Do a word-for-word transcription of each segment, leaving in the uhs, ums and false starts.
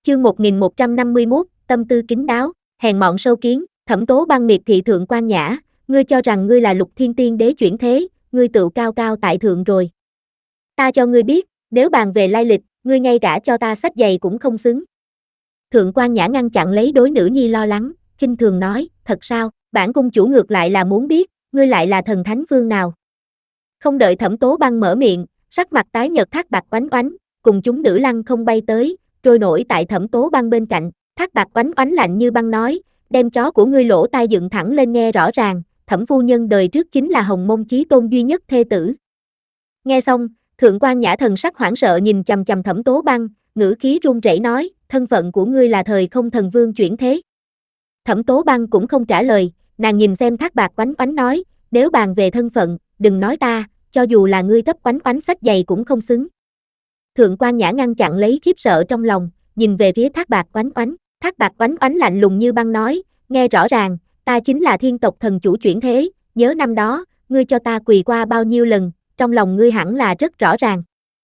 Chương một nghìn một trăm năm mươi mốt, tâm tư kín đáo, hèn mọn sâu kiến. Thẩm Tố Băng miệt thị Thượng Quan Nhã, ngươi cho rằng ngươi là Lục Thiên Tiên Đế chuyển thế, ngươi tự cao cao tại thượng rồi. Ta cho ngươi biết, nếu bàn về lai lịch, ngươi ngay cả cho ta xách giày cũng không xứng. Thượng Quan Nhã ngăn chặn lấy đối nữ nhi lo lắng, khinh thường nói, thật sao, bản cung chủ ngược lại là muốn biết, ngươi lại là thần thánh phương nào. Không đợi Thẩm Tố Băng mở miệng, sắc mặt tái nhợt Thác Bạt Oánh Oánh, cùng chúng nữ lăng không bay tới, trôi nổi tại Thẩm Tố Băng bên cạnh. Thác Bạt Oánh Oánh lạnh như băng nói, đem chó của ngươi lỗ tai dựng thẳng lên nghe rõ ràng, Thẩm phu nhân đời trước chính là Hồng Môn Chí Tôn duy nhất thê tử. Nghe xong, Thượng Quan Nhã thần sắc hoảng sợ nhìn chằm chằm Thẩm Tố Băng, ngữ khí run rẩy nói, thân phận của ngươi là thời không thần vương chuyển thế. Thẩm Tố Băng cũng không trả lời, nàng nhìn xem Thác Bạt Oánh Oánh nói, nếu bàn về thân phận, đừng nói ta, cho dù là ngươi cấp Oánh Oánh xách giày cũng không xứng. Thượng Quan Nhã ngăn chặn lấy khiếp sợ trong lòng, nhìn về phía Thác Bạt Oánh Oánh, Thác Bạt Oánh Oánh lạnh lùng như băng nói, nghe rõ ràng, ta chính là thiên tộc thần chủ chuyển thế, nhớ năm đó, ngươi cho ta quỳ qua bao nhiêu lần, trong lòng ngươi hẳn là rất rõ ràng.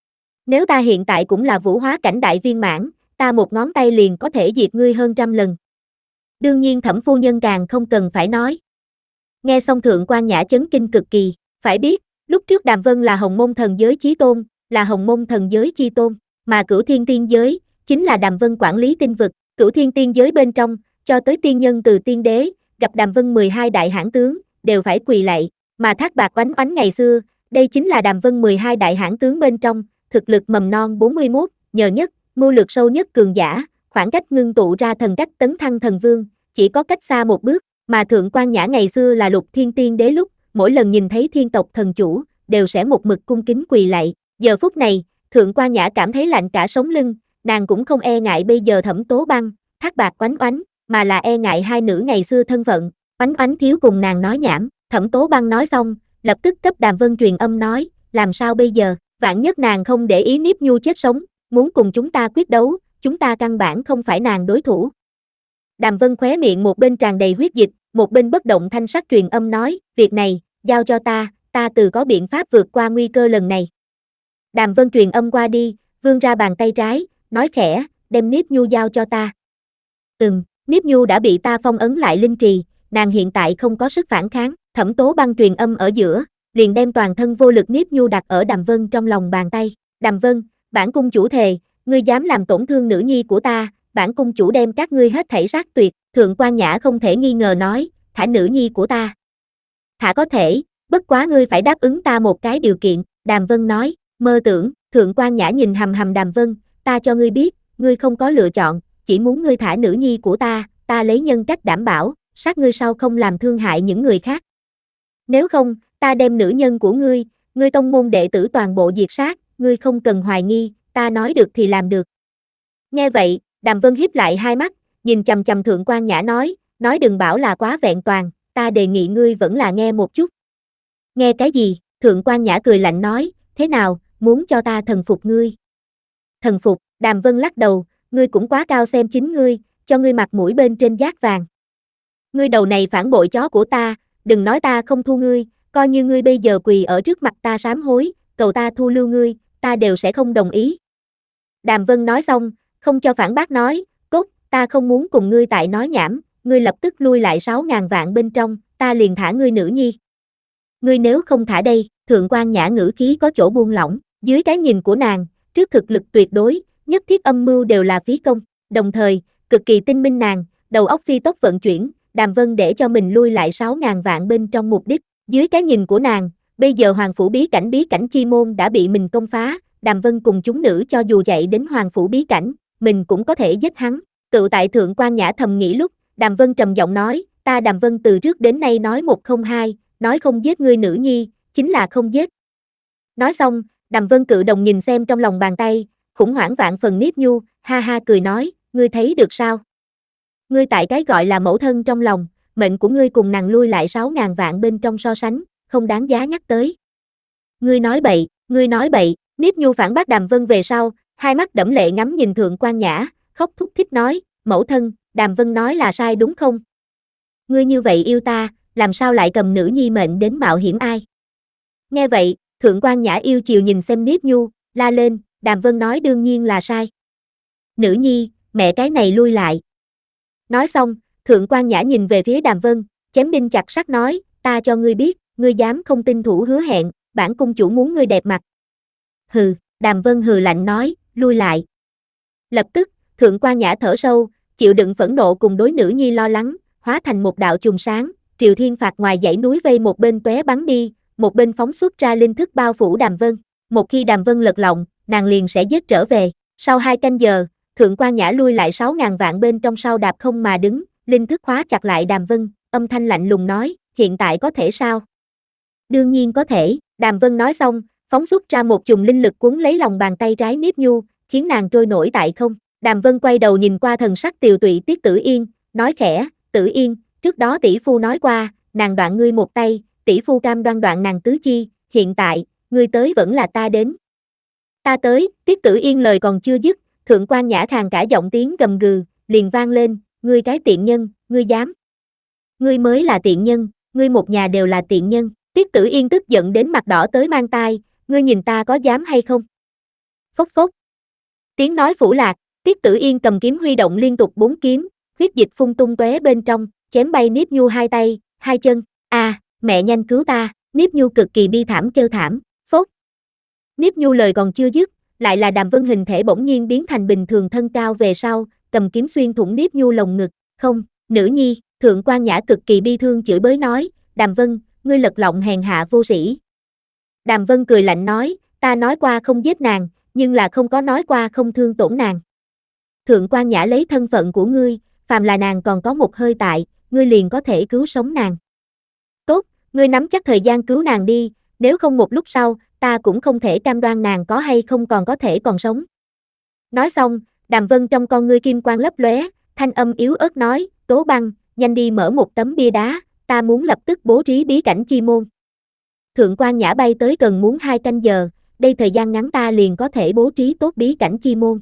Nếu ta hiện tại cũng là vũ hóa cảnh đại viên mãn, ta một ngón tay liền có thể diệt ngươi hơn trăm lần. Đương nhiên Thẩm phu nhân càng không cần phải nói. Nghe xong Thượng Quan Nhã chấn kinh cực kỳ, phải biết, lúc trước Đàm Vân là Hồng Môn thần giới chí tôn, là Hồng Môn thần giới chi tôn, mà Cửu Thiên tiên giới, chính là Đàm Vân quản lý tinh vực, Cửu Thiên tiên giới bên trong, cho tới tiên nhân từ tiên đế, gặp Đàm Vân mười hai đại hãn tướng, đều phải quỳ lạy, mà Thác Bạt Oánh Oánh ngày xưa, đây chính là Đàm Vân mười hai đại hãn tướng bên trong, thực lực mầm non bốn mươi mốt, nhờ nhất, mưu lược sâu nhất cường giả, khoảng cách ngưng tụ ra thần cách tấn thăng thần vương, chỉ có cách xa một bước, mà Thượng Quan Nhã ngày xưa là Lục Thiên Tiên Đế lúc, mỗi lần nhìn thấy thiên tộc thần chủ, đều sẽ một mực cung kính quỳ lạy. Giờ phút này, Thượng Quan Nhã cảm thấy lạnh cả sống lưng, nàng cũng không e ngại bây giờ Thẩm Tố Băng, Thác Bạt Oánh Oánh, mà là e ngại hai nữ ngày xưa thân phận. Oánh Oánh thiếu cùng nàng nói nhảm, Thẩm Tố Băng nói xong, lập tức cấp Đàm Vân truyền âm nói, làm sao bây giờ, vạn nhất nàng không để ý Niếp Nhu chết sống, muốn cùng chúng ta quyết đấu, chúng ta căn bản không phải nàng đối thủ. Đàm Vân khóe miệng một bên tràn đầy huyết dịch, một bên bất động thanh sắc truyền âm nói, việc này, giao cho ta, ta tự có biện pháp vượt qua nguy cơ lần này. Đàm Vân truyền âm qua đi, vươn ra bàn tay trái, nói khẽ, đem Niếp Nhu giao cho ta. Ừm, Niếp Nhu đã bị ta phong ấn lại linh trì, nàng hiện tại không có sức phản kháng. Thẩm Tố Băng truyền âm ở giữa, liền đem toàn thân vô lực Niếp Nhu đặt ở Đàm Vân trong lòng bàn tay. Đàm Vân, bản cung chủ thề, ngươi dám làm tổn thương nữ nhi của ta, bản cung chủ đem các ngươi hết thảy sát tuyệt. Thượng Quan Nhã không thể nghi ngờ nói, thả nữ nhi của ta. Thả có thể, bất quá ngươi phải đáp ứng ta một cái điều kiện. Đàm Vân nói, mơ tưởng. Thượng Quan Nhã nhìn hầm hầm Đàm Vân, ta cho ngươi biết, ngươi không có lựa chọn, chỉ muốn ngươi thả nữ nhi của ta, ta lấy nhân cách đảm bảo, sát ngươi sau không làm thương hại những người khác. Nếu không, ta đem nữ nhân của ngươi, ngươi tông môn đệ tử toàn bộ diệt sát, ngươi không cần hoài nghi, ta nói được thì làm được. Nghe vậy, Đàm Vân híp lại hai mắt, nhìn chằm chằm Thượng Quan Nhã nói, nói đừng bảo là quá vẹn toàn, ta đề nghị ngươi vẫn là nghe một chút. Nghe cái gì? Thượng Quan Nhã cười lạnh nói, thế nào, muốn cho ta thần phục ngươi? Thần phục, Đàm Vân lắc đầu, ngươi cũng quá cao xem chính ngươi, cho ngươi mặt mũi bên trên giác vàng. Ngươi đầu này phản bội chó của ta, đừng nói ta không thu ngươi, coi như ngươi bây giờ quỳ ở trước mặt ta sám hối, cầu ta thu lưu ngươi, ta đều sẽ không đồng ý. Đàm Vân nói xong, không cho phản bác nói, cốt, ta không muốn cùng ngươi tại nói nhảm, ngươi lập tức lui lại sáu ngàn vạn bên trong, ta liền thả ngươi nữ nhi. Ngươi nếu không thả đây, Thượng Quan Nhã ngữ khí có chỗ buông lỏng, dưới cái nhìn của nàng, trước thực lực tuyệt đối, nhất thiết âm mưu đều là phí công, đồng thời, cực kỳ tinh minh nàng, đầu óc phi tốc vận chuyển, Đàm Vân để cho mình lui lại sáu ngàn vạn bên trong mục đích, dưới cái nhìn của nàng, bây giờ Hoàng Phủ bí cảnh bí cảnh chi môn đã bị mình công phá, Đàm Vân cùng chúng nữ cho dù chạy đến Hoàng Phủ bí cảnh, mình cũng có thể giết hắn. Tự tại Thượng Quan Nhã thầm nghĩ lúc, Đàm Vân trầm giọng nói, ta Đàm Vân từ trước đến nay nói một không hai, nói không giết ngươi nữ nhi, chính là không giết. Nói xong, Đàm Vân cự đồng nhìn xem trong lòng bàn tay, khủng hoảng vạn phần Niếp Nhu, ha ha cười nói, ngươi thấy được sao? Ngươi tại cái gọi là mẫu thân trong lòng, mệnh của ngươi cùng nàng lui lại sáu ngàn vạn bên trong so sánh, không đáng giá nhắc tới. Ngươi nói bậy, ngươi nói bậy, Niếp Nhu phản bác Đàm Vân về sau, hai mắt đẫm lệ ngắm nhìn Thượng Quan Nhã, khóc thúc thích nói, mẫu thân, Đàm Vân nói là sai đúng không? Ngươi như vậy yêu ta, làm sao lại cầm nữ nhi mệnh đến mạo hiểm ai? Nghe vậy, Thượng Quan Nhã yêu chiều nhìn xem Niếp Nhu, la lên, Đàm Vân nói đương nhiên là sai. Nữ nhi, mẹ cái này lui lại. Nói xong, Thượng Quan Nhã nhìn về phía Đàm Vân, chém đinh chặt sắt nói, ta cho ngươi biết, ngươi dám không tuân thủ hứa hẹn, bản cung chủ muốn ngươi đẹp mặt. Hừ, Đàm Vân hừ lạnh nói, lui lại. Lập tức, Thượng Quan Nhã thở sâu, chịu đựng phẫn nộ cùng đối nữ nhi lo lắng, hóa thành một đạo chùm sáng, Triều Thiên Phạt ngoài dãy núi vây một bên tóe bắn đi, một bên phóng xuất ra linh thức bao phủ Đàm Vân. Một khi Đàm Vân lật lọng, nàng liền sẽ giết trở về. Sau hai canh giờ, Thượng Quan Nhã lui lại sáu ngàn vạn bên trong sau đạp không mà đứng, linh thức khóa chặt lại Đàm Vân, âm thanh lạnh lùng nói, hiện tại có thể sao? Đương nhiên có thể, Đàm Vân nói xong, phóng xuất ra một chùm linh lực cuốn lấy lòng bàn tay trái Niếp Nhu, khiến nàng trôi nổi tại không. Đàm Vân quay đầu nhìn qua thần sắc tiều tụy Tiết Tử Yên, nói khẽ, Tử Yên, trước đó tỷ phu nói qua, nàng đoạn ngươi một tay, tỷ phu cam đoan đoạn nàng tứ chi, hiện tại, ngươi tới vẫn là ta đến. Ta tới, Tiết Tử Yên lời còn chưa dứt, Thượng Quan Nhã khàn cả giọng tiếng gầm gừ, liền vang lên, ngươi cái tiện nhân, ngươi dám. Ngươi mới là tiện nhân, ngươi một nhà đều là tiện nhân. Tiết Tử Yên tức giận đến mặt đỏ tới mang tai, ngươi nhìn ta có dám hay không? Phốc phốc. Tiếng nói phủ lạc, Tiết Tử Yên cầm kiếm huy động liên tục bốn kiếm, huyết dịch phun tung tóe bên trong, chém bay Niếp Nhu hai tay, hai chân. A, à, mẹ nhanh cứu ta, Niếp Nhu cực kỳ bi thảm kêu thảm, phốc. Niếp Nhu lời còn chưa dứt, lại là Đàm Vân hình thể bỗng nhiên biến thành bình thường thân cao về sau, cầm kiếm xuyên thủng Niếp Nhu lồng ngực, không, nữ nhi, Thượng Quan Nhã cực kỳ bi thương chửi bới nói, Đàm Vân, ngươi lật lọng hèn hạ vô sĩ. Đàm Vân cười lạnh nói, ta nói qua không giết nàng, nhưng là không có nói qua không thương tổn nàng. Thượng Quan Nhã lấy thân phận của ngươi, phàm là nàng còn có một hơi tại, ngươi liền có thể cứu sống nàng. Tốt, ngươi nắm chắc thời gian cứu nàng đi, nếu không một lúc sau, ta cũng không thể cam đoan nàng có hay không còn có thể còn sống. Nói xong, Đàm Vân trong con ngươi kim quang lấp lóe, thanh âm yếu ớt nói, Tố Băng, nhanh đi mở một tấm bia đá, ta muốn lập tức bố trí bí cảnh chi môn. Thượng Quan Nhã bay tới cần muốn hai canh giờ, đây thời gian ngắn ta liền có thể bố trí tốt bí cảnh chi môn.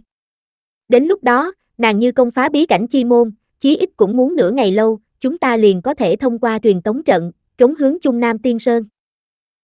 Đến lúc đó, nàng như công phá bí cảnh chi môn, chí ít cũng muốn nửa ngày lâu, chúng ta liền có thể thông qua truyền tống trận, trốn hướng Trung Nam Tiên Sơn.